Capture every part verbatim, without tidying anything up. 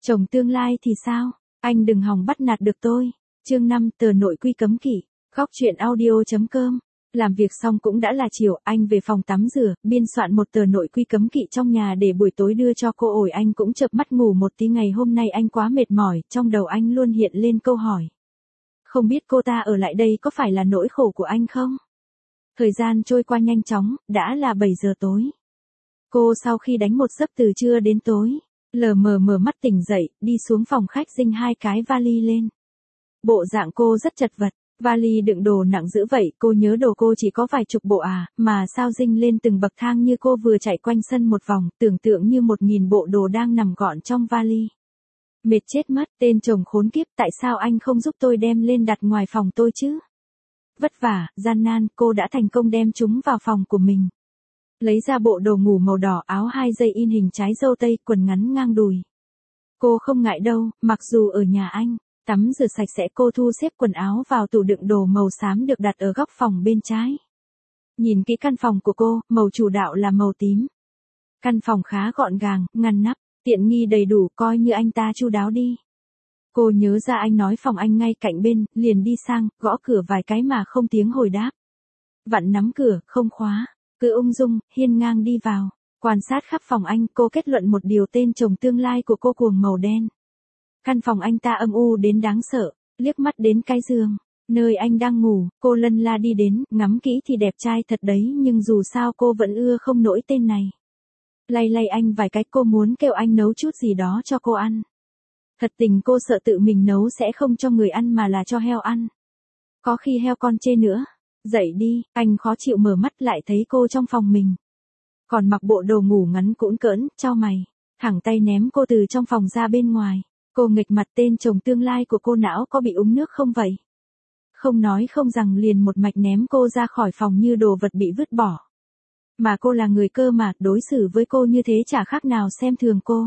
Chồng tương lai thì sao? Anh đừng hòng bắt nạt được tôi. Chương năm, tờ nội quy cấm kỵ. Góc truyện audio chấm com. Làm việc xong cũng đã là chiều, anh về phòng tắm rửa, biên soạn một tờ nội quy cấm kỵ trong nhà để buổi tối đưa cho cô. Ổi anh cũng chợp mắt ngủ một tí. Ngày hôm nay anh quá mệt mỏi, trong đầu anh luôn hiện lên câu hỏi. Không biết cô ta ở lại đây có phải là nỗi khổ của anh không? Thời gian trôi qua nhanh chóng, đã là bảy giờ tối. Cô sau khi đánh một giấc từ trưa đến tối, lờ mờ mở mắt tỉnh dậy, đi xuống phòng khách dinh hai cái vali lên. Bộ dạng cô rất chật vật, vali đựng đồ nặng dữ vậy, cô nhớ đồ cô chỉ có vài chục bộ à, mà sao dinh lên từng bậc thang như cô vừa chạy quanh sân một vòng, tưởng tượng như một nghìn bộ đồ đang nằm gọn trong vali. Mệt chết mất, tên chồng khốn kiếp, tại sao anh không giúp tôi đem lên đặt ngoài phòng tôi chứ? Vất vả, gian nan, cô đã thành công đem chúng vào phòng của mình. Lấy ra bộ đồ ngủ màu đỏ, áo hai dây in hình trái dâu tây, quần ngắn ngang đùi. Cô không ngại đâu, mặc dù ở nhà anh, tắm rửa sạch sẽ. Cô thu xếp quần áo vào tủ đựng đồ màu xám được đặt ở góc phòng bên trái. Nhìn kỹ căn phòng của cô, màu chủ đạo là màu tím. Căn phòng khá gọn gàng, ngăn nắp, tiện nghi đầy đủ, coi như anh ta chu đáo đi. Cô nhớ ra anh nói phòng anh ngay cạnh bên, liền đi sang, gõ cửa vài cái mà không tiếng hồi đáp. Vặn nắm cửa, không khóa, cứ ung dung, hiên ngang đi vào. Quan sát khắp phòng anh, cô kết luận một điều, tên chồng tương lai của cô cuồng màu đen. Căn phòng anh ta âm u đến đáng sợ, liếc mắt đến cái giường, nơi anh đang ngủ, cô lân la đi đến, ngắm kỹ thì đẹp trai thật đấy, nhưng dù sao cô vẫn ưa không nổi tên này. Lay lay anh vài cái, cô muốn kêu anh nấu chút gì đó cho cô ăn. Thật tình cô sợ tự mình nấu sẽ không cho người ăn mà là cho heo ăn. Có khi heo con chê nữa. Dậy đi, anh khó chịu mở mắt lại thấy cô trong phòng mình. Còn mặc bộ đồ ngủ ngắn cũn cỡn, chau mày, thẳng tay ném cô từ trong phòng ra bên ngoài. Cô nghịch mặt, tên chồng tương lai của cô não có bị uống nước không vậy? Không nói không rằng liền một mạch ném cô ra khỏi phòng như đồ vật bị vứt bỏ. Mà cô là người cơ mà, đối xử với cô như thế chả khác nào xem thường cô.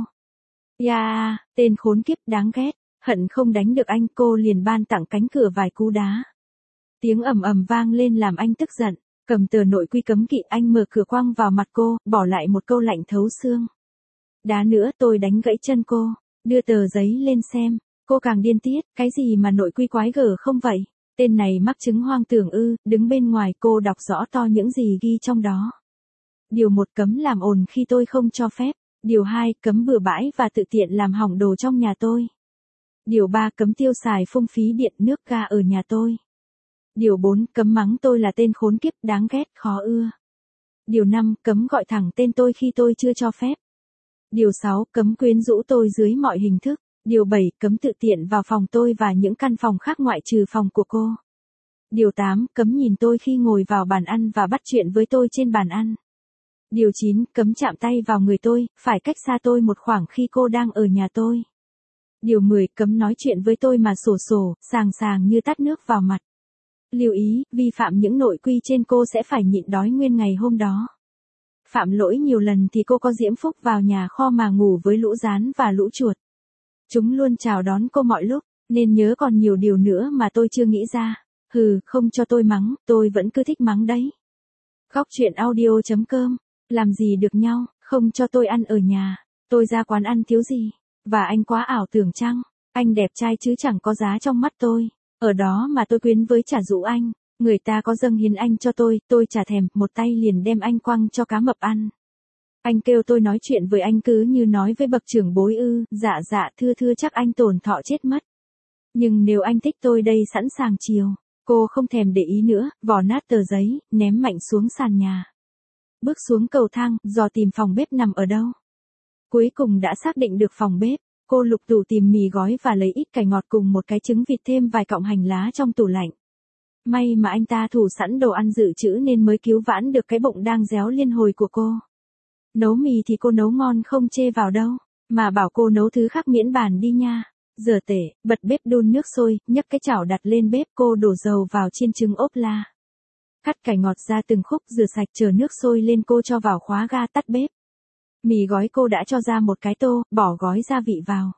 Yeah, tên khốn kiếp đáng ghét, hận không đánh được anh. Cô liền ban tặng cánh cửa vài cú đá. Tiếng ầm ầm vang lên làm anh tức giận, cầm tờ nội quy cấm kỵ, anh mở cửa quăng vào mặt cô, bỏ lại một câu lạnh thấu xương. Đá nữa tôi đánh gãy chân cô. Đưa tờ giấy lên xem, cô càng điên tiết, cái gì mà nội quy quái gở không vậy? Tên này mắc chứng hoang tưởng ư? Đứng bên ngoài cô đọc rõ to những gì ghi trong đó. Điều một, cấm làm ồn khi tôi không cho phép. Điều hai, cấm bừa bãi và tự tiện làm hỏng đồ trong nhà tôi. Điều ba, cấm tiêu xài phung phí điện nước ga ở nhà tôi. Điều bốn, cấm mắng tôi là tên khốn kiếp đáng ghét khó ưa. Điều năm, cấm gọi thẳng tên tôi khi tôi chưa cho phép. Điều sáu, cấm quyến rũ tôi dưới mọi hình thức. Điều bảy, cấm tự tiện vào phòng tôi và những căn phòng khác ngoại trừ phòng của cô. Điều tám, cấm nhìn tôi khi ngồi vào bàn ăn và bắt chuyện với tôi trên bàn ăn. Điều chín, cấm chạm tay vào người tôi, phải cách xa tôi một khoảng khi cô đang ở nhà tôi. Điều mười, cấm nói chuyện với tôi mà sổ sổ, sàng sàng như tát nước vào mặt. Lưu ý, vi phạm những nội quy trên cô sẽ phải nhịn đói nguyên ngày hôm đó. Phạm lỗi nhiều lần thì cô có diễm phúc vào nhà kho mà ngủ với lũ gián và lũ chuột. Chúng luôn chào đón cô mọi lúc, nên nhớ còn nhiều điều nữa mà tôi chưa nghĩ ra. Hừ, không cho tôi mắng, tôi vẫn cứ thích mắng đấy. Góc truyện audio chấm com. Làm gì được nhau, không cho tôi ăn ở nhà. Tôi ra quán ăn thiếu gì. Và anh quá ảo tưởng chăng? Anh đẹp trai chứ chẳng có giá trong mắt tôi. Ở đó mà tôi quyến với trả dụ anh. Người ta có dâng hiến anh cho tôi, tôi chả thèm, một tay liền đem anh quăng cho cá mập ăn. Anh kêu tôi nói chuyện với anh cứ như nói với bậc trưởng bối ư, dạ dạ thưa thưa chắc anh tổn thọ chết mất. Nhưng nếu anh thích tôi đây sẵn sàng chiều. Cô không thèm để ý nữa, vò nát tờ giấy, ném mạnh xuống sàn nhà. Bước xuống cầu thang, dò tìm phòng bếp nằm ở đâu. Cuối cùng đã xác định được phòng bếp. Cô lục tủ tìm mì gói và lấy ít cải ngọt cùng một cái trứng vịt thêm vài cọng hành lá trong tủ lạnh. May mà anh ta thủ sẵn đồ ăn dự trữ nên mới cứu vãn được cái bụng đang réo liên hồi của cô. Nấu mì thì cô nấu ngon không chê vào đâu, mà bảo cô nấu thứ khác miễn bàn đi nha. Giờ tể, bật bếp đun nước sôi, nhấc cái chảo đặt lên bếp, cô đổ dầu vào chiên trứng ốp la. Cắt cải ngọt ra từng khúc, rửa sạch, chờ nước sôi lên cô cho vào khóa ga tắt bếp. Mì gói cô đã cho ra một cái tô, bỏ gói gia vị vào.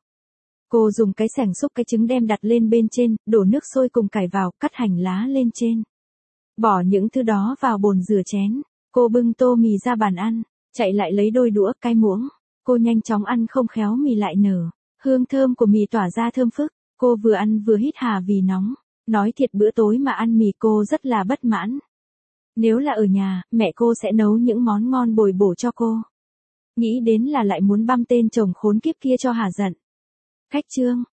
Cô dùng cái xẻng xúc cái trứng đem đặt lên bên trên, đổ nước sôi cùng cải vào, cắt hành lá lên trên. Bỏ những thứ đó vào bồn rửa chén. Cô bưng tô mì ra bàn ăn, chạy lại lấy đôi đũa, cái muỗng. Cô nhanh chóng ăn không khéo mì lại nở. Hương thơm của mì tỏa ra thơm phức, cô vừa ăn vừa hít hà vì nóng. Nói thiệt bữa tối mà ăn mì cô rất là bất mãn. Nếu là ở nhà, mẹ cô sẽ nấu những món ngon bồi bổ cho cô. Nghĩ đến là lại muốn băm tên chồng khốn kiếp kia cho hả giận. Khách trương,